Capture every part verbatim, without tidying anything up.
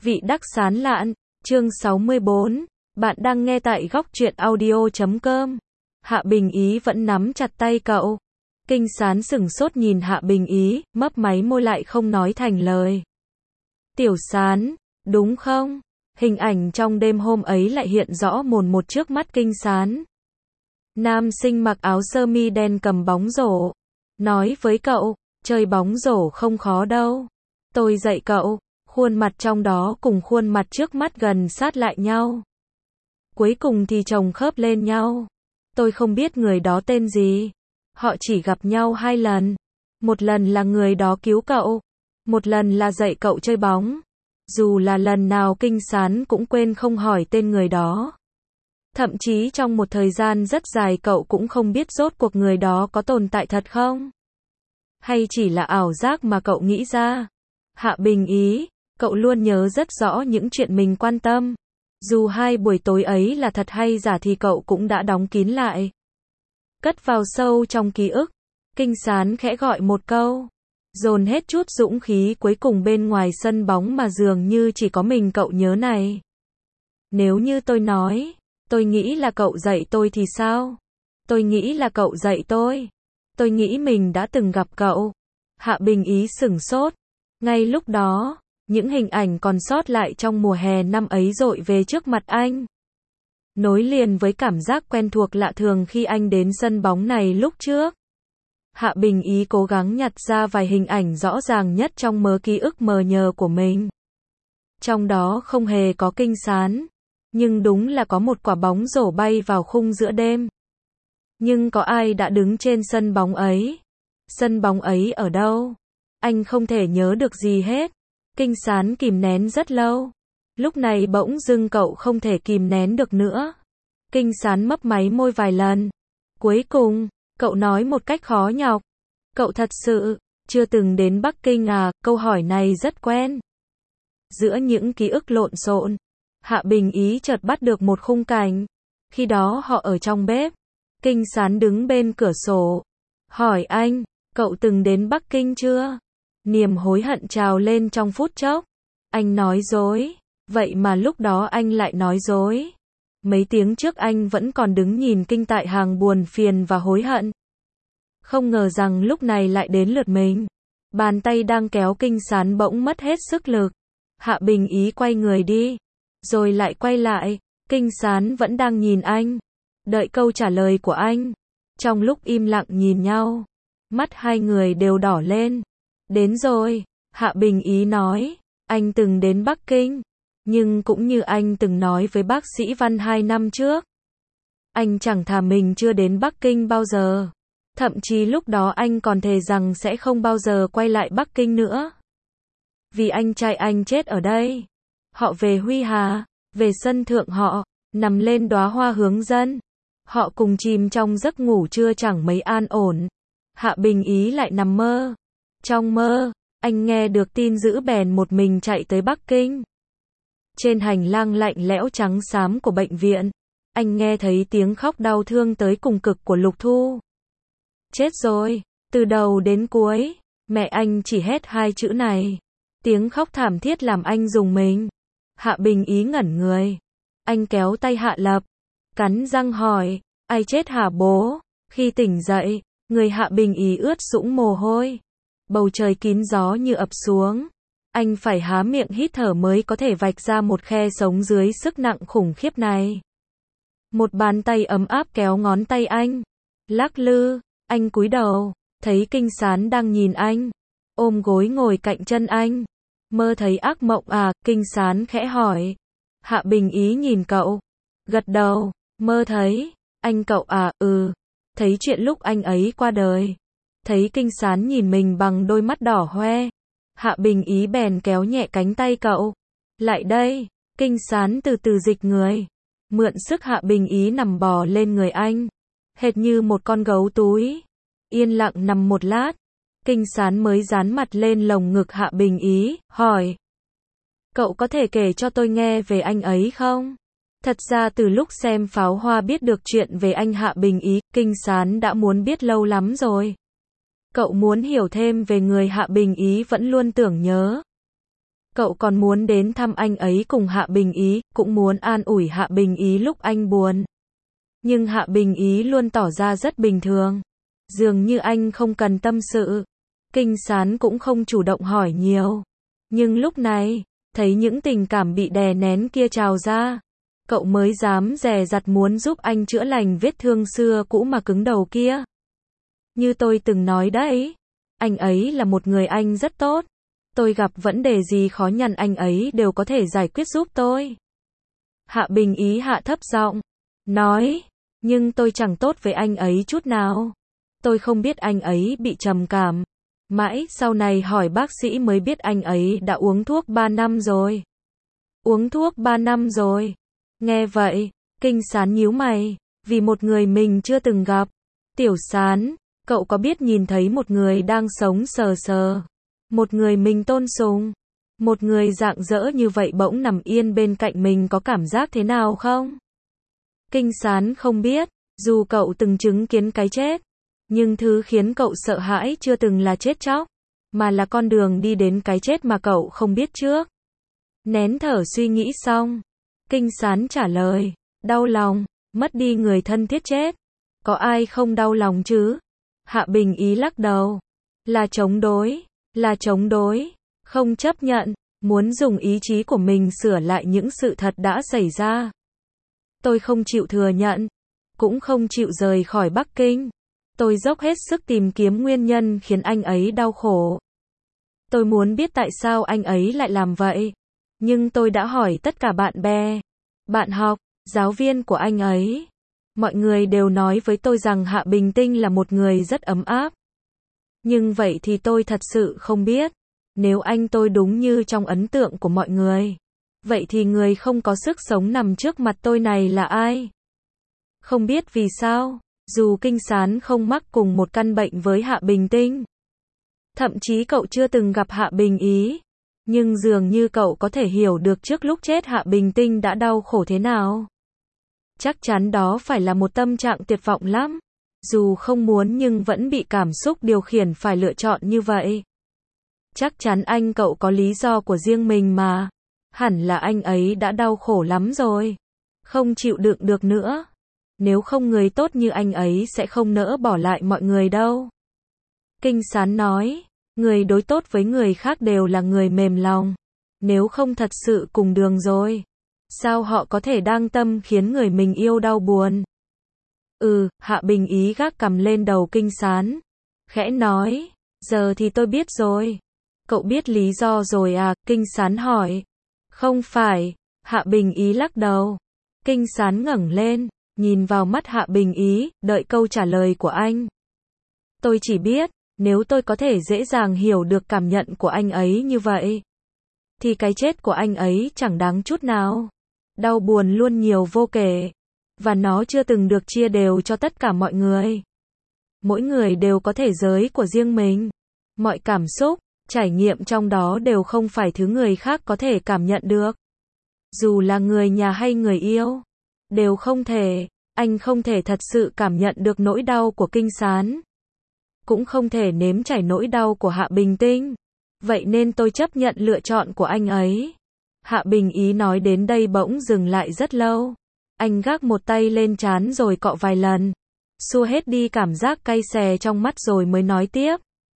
Vị đắc sán lạn, chương sáu mươi bốn, bạn đang nghe tại góc truyện audio chấm com. Hạ Bình Ý vẫn nắm chặt tay cậu. Kinh Sán sửng sốt nhìn Hạ Bình Ý, mấp máy môi lại không nói thành lời. Tiểu Sán, đúng không? Hình ảnh trong đêm hôm ấy lại hiện rõ mồn một trước mắt Kinh Sán. Nam sinh mặc áo sơ mi đen cầm bóng rổ. Nói với cậu, chơi bóng rổ không khó đâu. Tôi dạy cậu. Khuôn mặt trong đó cùng khuôn mặt trước mắt gần sát lại nhau. Cuối cùng thì chồng khớp lên nhau. Tôi không biết người đó tên gì. Họ chỉ gặp nhau hai lần. Một lần là người đó cứu cậu. Một lần là dạy cậu chơi bóng. Dù là lần nào Kinh Sán cũng quên không hỏi tên người đó. Thậm chí trong một thời gian rất dài cậu cũng không biết rốt cuộc người đó có tồn tại thật không? Hay chỉ là ảo giác mà cậu nghĩ ra? Hạ Bình Ý, cậu luôn nhớ rất rõ những chuyện mình quan tâm. Dù hai buổi tối ấy là thật hay giả thì cậu cũng đã đóng kín lại. Cất vào sâu trong ký ức. Kinh Sán khẽ gọi một câu. Dồn hết chút dũng khí cuối cùng bên ngoài sân bóng mà dường như chỉ có mình cậu nhớ này. Nếu như tôi nói, tôi nghĩ là cậu dạy tôi thì sao? Tôi nghĩ là cậu dạy tôi. Tôi nghĩ mình đã từng gặp cậu. Hạ Bình Ý sửng sốt. Ngay lúc đó, những hình ảnh còn sót lại trong mùa hè năm ấy dội về trước mặt anh. Nối liền với cảm giác quen thuộc lạ thường khi anh đến sân bóng này lúc trước. Hạ Bình Ý cố gắng nhặt ra vài hình ảnh rõ ràng nhất trong mớ ký ức mờ nhờ của mình. Trong đó không hề có Kinh Sán, nhưng đúng là có một quả bóng rổ bay vào khung giữa đêm. Nhưng có ai đã đứng trên sân bóng ấy? Sân bóng ấy ở đâu? Anh không thể nhớ được gì hết. Kinh Sán kìm nén rất lâu. Lúc này bỗng dưng cậu không thể kìm nén được nữa. Kinh Sán mấp máy môi vài lần. Cuối cùng, cậu nói một cách khó nhọc. Cậu thật sự chưa từng đến Bắc Kinh à? Câu hỏi này rất quen. Giữa những ký ức lộn xộn, Hạ Bình Ý chợt bắt được một khung cảnh. Khi đó họ ở trong bếp. Kinh Sán đứng bên cửa sổ. Hỏi anh, cậu từng đến Bắc Kinh chưa? Niềm hối hận trào lên trong phút chốc. Anh nói dối. Vậy mà lúc đó anh lại nói dối. Mấy tiếng trước anh vẫn còn đứng nhìn Kinh tại hàng buồn phiền và hối hận. Không ngờ rằng lúc này lại đến lượt mình. Bàn tay đang kéo Kinh Sán bỗng mất hết sức lực. Hạ Bình Ý quay người đi. Rồi lại quay lại. Kinh Sán vẫn đang nhìn anh. Đợi câu trả lời của anh. Trong lúc im lặng nhìn nhau, mắt hai người đều đỏ lên. Đến rồi, Hạ Bình Ý nói. Anh từng đến Bắc Kinh. Nhưng cũng như anh từng nói với bác sĩ Văn hai năm trước. Anh chẳng thà mình chưa đến Bắc Kinh bao giờ. Thậm chí lúc đó anh còn thề rằng sẽ không bao giờ quay lại Bắc Kinh nữa. Vì anh trai anh chết ở đây. Họ về Huy Hà, về sân thượng họ, nằm lên đóa hoa hướng dân. Họ cùng chìm trong giấc ngủ trưa chẳng mấy an ổn. Hạ Bình Ý lại nằm mơ. Trong mơ, anh nghe được tin dữ bèn một mình chạy tới Bắc Kinh. Trên hành lang lạnh lẽo trắng xám của bệnh viện, anh nghe thấy tiếng khóc đau thương tới cùng cực của Lục Thu. Chết rồi, từ đầu đến cuối, mẹ anh chỉ hét hai chữ này. Tiếng khóc thảm thiết làm anh rùng mình. Hạ Bình Ý ngẩn người. Anh kéo tay Hạ Lập, cắn răng hỏi, ai chết hả bố? Khi tỉnh dậy, người Hạ Bình Ý ướt sũng mồ hôi. Bầu trời kín gió như ập xuống. Anh phải há miệng hít thở mới có thể vạch ra một khe sống dưới sức nặng khủng khiếp này. Một bàn tay ấm áp kéo ngón tay anh. Lắc lư, anh cúi đầu, thấy Kinh Sán đang nhìn anh. Ôm gối ngồi cạnh chân anh. Mơ thấy ác mộng à? Kinh Sán khẽ hỏi. Hạ Bình Ý nhìn cậu. Gật đầu, mơ thấy. Anh cậu à? Ừ. Thấy chuyện lúc anh ấy qua đời. Thấy Kinh Sán nhìn mình bằng đôi mắt đỏ hoe. Hạ Bình Ý bèn kéo nhẹ cánh tay cậu. Lại đây. Kinh Sán từ từ dịch người. Mượn sức Hạ Bình Ý nằm bò lên người anh. Hệt như một con gấu túi. Yên lặng nằm một lát. Kinh Sán mới dán mặt lên lồng ngực Hạ Bình Ý, hỏi. Cậu có thể kể cho tôi nghe về anh ấy không? Thật ra từ lúc xem pháo hoa biết được chuyện về anh Hạ Bình Ý, Kinh Sán đã muốn biết lâu lắm rồi. Cậu muốn hiểu thêm về người Hạ Bình Ý vẫn luôn tưởng nhớ. Cậu còn muốn đến thăm anh ấy cùng Hạ Bình Ý, cũng muốn an ủi Hạ Bình Ý lúc anh buồn. Nhưng Hạ Bình Ý luôn tỏ ra rất bình thường. Dường như anh không cần tâm sự. Kinh Sán cũng không chủ động hỏi nhiều. Nhưng lúc này, thấy những tình cảm bị đè nén kia trào ra, cậu mới dám dè dặt muốn giúp anh chữa lành vết thương xưa cũ mà cứng đầu kia. Như tôi từng nói đấy, anh ấy là một người anh rất tốt. Tôi gặp vấn đề gì khó nhằn anh ấy đều có thể giải quyết giúp tôi. Hạ Bình Ý hạ thấp giọng, nói, nhưng tôi chẳng tốt với anh ấy chút nào. Tôi không biết anh ấy bị trầm cảm. Mãi sau này hỏi bác sĩ mới biết anh ấy đã uống thuốc ba năm rồi. Uống thuốc ba năm rồi. Nghe vậy, Kinh Sán nhíu mày, vì một người mình chưa từng gặp. Tiểu Sán, cậu có biết nhìn thấy một người đang sống sờ sờ, một người mình tôn sùng, một người rạng rỡ như vậy bỗng nằm yên bên cạnh mình có cảm giác thế nào không? Kinh Sán không biết, dù cậu từng chứng kiến cái chết, nhưng thứ khiến cậu sợ hãi chưa từng là chết chóc, mà là con đường đi đến cái chết mà cậu không biết trước. Nén thở suy nghĩ xong, Kinh Sán trả lời, đau lòng, mất đi người thân thiết chết. Có ai không đau lòng chứ? Hạ Bình Ý lắc đầu, là chống đối, là chống đối, không chấp nhận, muốn dùng ý chí của mình sửa lại những sự thật đã xảy ra. Tôi không chịu thừa nhận, cũng không chịu rời khỏi Bắc Kinh. Tôi dốc hết sức tìm kiếm nguyên nhân khiến anh ấy đau khổ. Tôi muốn biết tại sao anh ấy lại làm vậy. Nhưng tôi đã hỏi tất cả bạn bè, bạn học, giáo viên của anh ấy. Mọi người đều nói với tôi rằng Hạ Bình Tinh là một người rất ấm áp. Nhưng vậy thì tôi thật sự không biết. Nếu anh tôi đúng như trong ấn tượng của mọi người, vậy thì người không có sức sống nằm trước mặt tôi này là ai? Không biết vì sao, dù Kinh Sán không mắc cùng một căn bệnh với Hạ Bình Tinh, thậm chí cậu chưa từng gặp Hạ Bình Ý, nhưng dường như cậu có thể hiểu được trước lúc chết Hạ Bình Tinh đã đau khổ thế nào. Chắc chắn đó phải là một tâm trạng tuyệt vọng lắm. Dù không muốn nhưng vẫn bị cảm xúc điều khiển phải lựa chọn như vậy. Chắc chắn anh cậu có lý do của riêng mình mà. Hẳn là anh ấy đã đau khổ lắm rồi. Không chịu đựng được nữa. Nếu không người tốt như anh ấy sẽ không nỡ bỏ lại mọi người đâu. Kinh Sán nói, người đối tốt với người khác đều là người mềm lòng. Nếu không thật sự cùng đường rồi, sao họ có thể đang tâm khiến người mình yêu đau buồn? Ừ, Hạ Bình Ý gác cằm lên đầu Kinh Sán, khẽ nói, giờ thì tôi biết rồi. Cậu biết lý do rồi à? Kinh Sán hỏi. Không phải, Hạ Bình Ý lắc đầu. Kinh Sán ngẩng lên, nhìn vào mắt Hạ Bình Ý, đợi câu trả lời của anh. Tôi chỉ biết, nếu tôi có thể dễ dàng hiểu được cảm nhận của anh ấy như vậy, thì cái chết của anh ấy chẳng đáng chút nào. Đau buồn luôn nhiều vô kể, và nó chưa từng được chia đều cho tất cả mọi người. Mỗi người đều có thể giới của riêng mình. Mọi cảm xúc, trải nghiệm trong đó đều không phải thứ người khác có thể cảm nhận được. Dù là người nhà hay người yêu, đều không thể. Anh không thể thật sự cảm nhận được nỗi đau của Kinh Sán, cũng không thể nếm trải nỗi đau của Hạ Bình Tinh. Vậy nên tôi chấp nhận lựa chọn của anh ấy. Hạ Bình Ý nói đến đây bỗng dừng lại rất lâu. Anh gác một tay lên trán rồi cọ vài lần, xua hết đi cảm giác cay xè trong mắt rồi mới nói tiếp.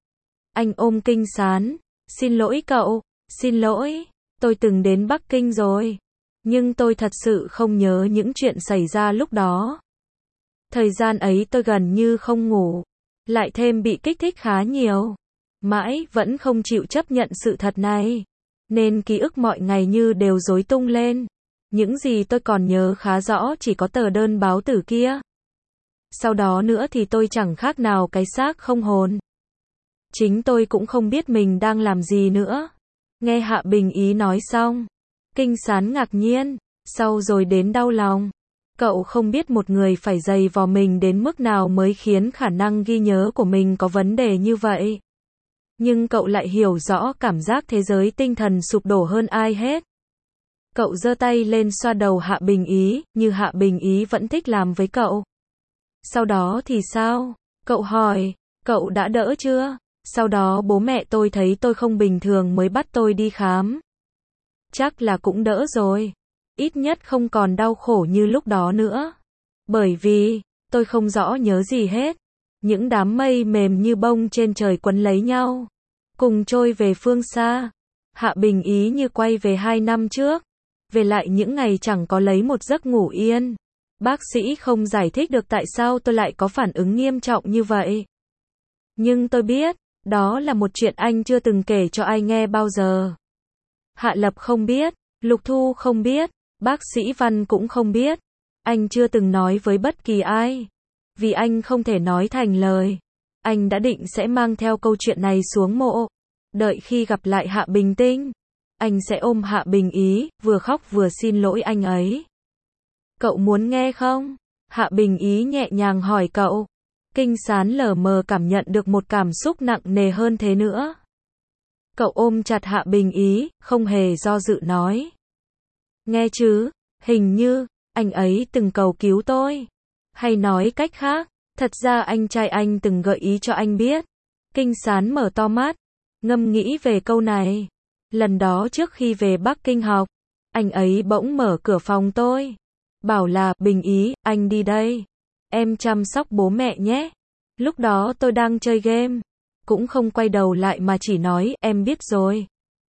Anh ôm Kinh Sán, xin lỗi cậu, xin lỗi, tôi từng đến Bắc Kinh rồi, nhưng tôi thật sự không nhớ những chuyện xảy ra lúc đó. Thời gian ấy tôi gần như không ngủ, lại thêm bị kích thích khá nhiều, mãi vẫn không chịu chấp nhận sự thật này, nên ký ức mọi ngày như đều rối tung lên. Những gì tôi còn nhớ khá rõ chỉ có tờ đơn báo tử kia. Sau đó nữa thì tôi chẳng khác nào cái xác không hồn. Chính tôi cũng không biết mình đang làm gì nữa. Nghe Hạ Bình Ý nói xong, Kinh Sán ngạc nhiên, sau rồi đến đau lòng. Cậu không biết một người phải dày vò mình đến mức nào mới khiến khả năng ghi nhớ của mình có vấn đề như vậy. Nhưng cậu lại hiểu rõ cảm giác thế giới tinh thần sụp đổ hơn ai hết. Cậu giơ tay lên xoa đầu Hạ Bình Ý, như Hạ Bình Ý vẫn thích làm với cậu. Sau đó thì sao? Cậu hỏi, cậu đã đỡ chưa? Sau đó bố mẹ tôi thấy tôi không bình thường mới bắt tôi đi khám. Chắc là cũng đỡ rồi. Ít nhất không còn đau khổ như lúc đó nữa. Bởi vì, tôi không rõ nhớ gì hết. Những đám mây mềm như bông trên trời quấn lấy nhau. Cùng trôi về phương xa. Hạ Bình Ý như quay về hai năm trước. Về lại những ngày chẳng có lấy một giấc ngủ yên. Bác sĩ không giải thích được tại sao tôi lại có phản ứng nghiêm trọng như vậy. Nhưng tôi biết, đó là một chuyện anh chưa từng kể cho ai nghe bao giờ. Hạ Lập không biết, Lục Thu không biết, bác sĩ Văn cũng không biết. Anh chưa từng nói với bất kỳ ai. Vì anh không thể nói thành lời. Anh đã định sẽ mang theo câu chuyện này xuống mộ. Đợi khi gặp lại Hạ Bình Tinh, anh sẽ ôm Hạ Bình Ý, vừa khóc vừa xin lỗi anh ấy. Cậu muốn nghe không? Hạ Bình Ý nhẹ nhàng hỏi cậu. Kinh Sán lờ mờ cảm nhận được một cảm xúc nặng nề hơn thế nữa. Cậu ôm chặt Hạ Bình Ý, không hề do dự nói. Nghe chứ, hình như, anh ấy từng cầu cứu tôi. Hay nói cách khác, thật ra anh trai anh từng gợi ý cho anh biết. Kinh Sán mở to mắt, ngâm nghĩ về câu này. Lần đó trước khi về Bắc Kinh học, anh ấy bỗng mở cửa phòng tôi. Bảo là, Bình Ý, anh đi đây. Em chăm sóc bố mẹ nhé. Lúc đó tôi đang chơi game. Cũng không quay đầu lại mà chỉ nói, em biết rồi.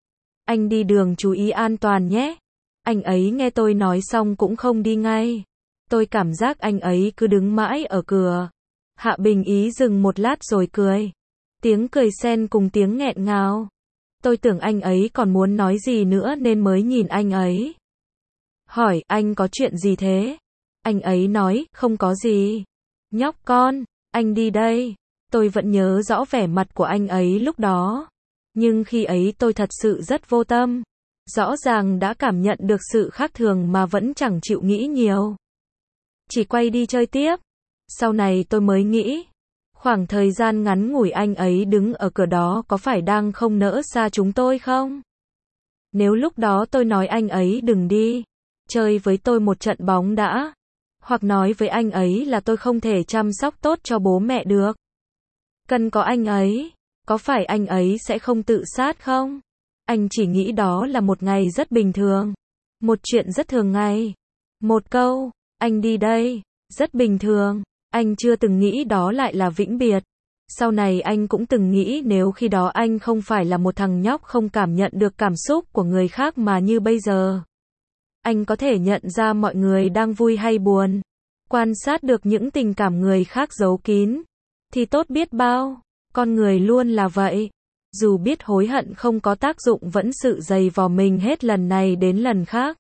Anh đi đường chú ý an toàn nhé. Anh ấy nghe tôi nói xong cũng không đi ngay. Tôi cảm giác anh ấy cứ đứng mãi ở cửa. Hạ Bình Ý dừng một lát rồi cười. Tiếng cười xen cùng tiếng nghẹn ngào. Tôi tưởng anh ấy còn muốn nói gì nữa nên mới nhìn anh ấy. Hỏi, anh có chuyện gì thế? Anh ấy nói, không có gì. Nhóc con, anh đi đây. Tôi vẫn nhớ rõ vẻ mặt của anh ấy lúc đó. Nhưng khi ấy tôi thật sự rất vô tâm. Rõ ràng đã cảm nhận được sự khác thường mà vẫn chẳng chịu nghĩ nhiều. Chỉ quay đi chơi tiếp. Sau này tôi mới nghĩ. Khoảng thời gian ngắn ngủi anh ấy đứng ở cửa đó có phải đang không nỡ xa chúng tôi không? Nếu lúc đó tôi nói anh ấy đừng đi. Chơi với tôi một trận bóng đã. Hoặc nói với anh ấy là tôi không thể chăm sóc tốt cho bố mẹ được. Cần có anh ấy. Có phải anh ấy sẽ không tự sát không? Anh chỉ nghĩ đó là một ngày rất bình thường. Một chuyện rất thường ngày. Một câu, anh đi đây, rất bình thường. Anh chưa từng nghĩ đó lại là vĩnh biệt. Sau này anh cũng từng nghĩ nếu khi đó anh không phải là một thằng nhóc không cảm nhận được cảm xúc của người khác mà như bây giờ. Anh có thể nhận ra mọi người đang vui hay buồn. Quan sát được những tình cảm người khác giấu kín. Thì tốt biết bao. Con người luôn là vậy. Dù biết hối hận không có tác dụng vẫn sự dày vò mình hết lần này đến lần khác.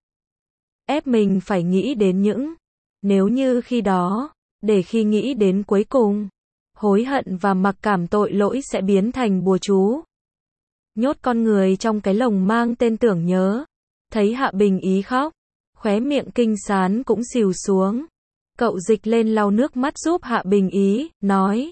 Ép mình phải nghĩ đến những nếu như khi đó, để khi nghĩ đến cuối cùng, hối hận và mặc cảm tội lỗi sẽ biến thành bùa chú. Nhốt con người trong cái lồng mang tên tưởng nhớ. Thấy Hạ Bình Ý khóc, khóe miệng Kinh Sán cũng xìu xuống. Cậu dịch lên lau nước mắt giúp Hạ Bình Ý, nói.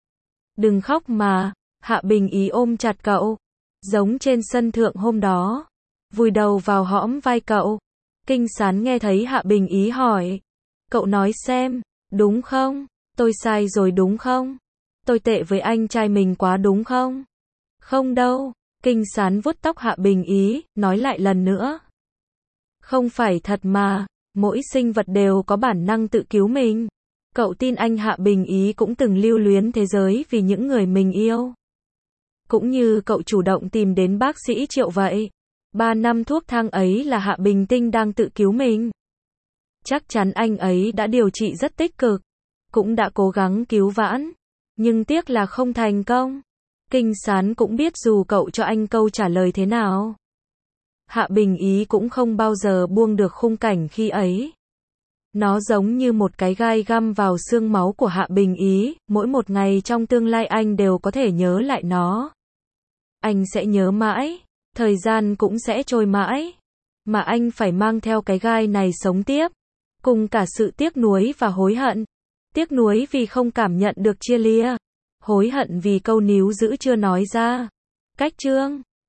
Đừng khóc mà. Hạ Bình Ý ôm chặt cậu. Giống trên sân thượng hôm đó. Vùi đầu vào hõm vai cậu. Kinh Sán nghe thấy Hạ Bình Ý hỏi. Cậu nói xem, đúng không? Tôi sai rồi đúng không? Tôi tệ với anh trai mình quá đúng không? Không đâu. Kinh Sán vuốt tóc Hạ Bình Ý, nói lại lần nữa. Không phải thật mà. Mỗi sinh vật đều có bản năng tự cứu mình. Cậu tin anh Hạ Bình Ý cũng từng lưu luyến thế giới vì những người mình yêu. Cũng như cậu chủ động tìm đến bác sĩ Triệu vậy. Ba năm thuốc thang ấy là Hạ Bình Tinh đang tự cứu mình. Chắc chắn anh ấy đã điều trị rất tích cực. Cũng đã cố gắng cứu vãn. Nhưng tiếc là không thành công. Kinh Sán cũng biết dù cậu cho anh câu trả lời thế nào. Hạ Bình Ý cũng không bao giờ buông được khung cảnh khi ấy. Nó giống như một cái gai găm vào xương máu của Hạ Bình Ý, mỗi một ngày trong tương lai anh đều có thể nhớ lại nó. Anh sẽ nhớ mãi, thời gian cũng sẽ trôi mãi. Mà anh phải mang theo cái gai này sống tiếp. Cùng cả sự tiếc nuối và hối hận. Tiếc nuối vì không cảm nhận được chia lìa. Hối hận vì câu níu giữ chưa nói ra. Cách chương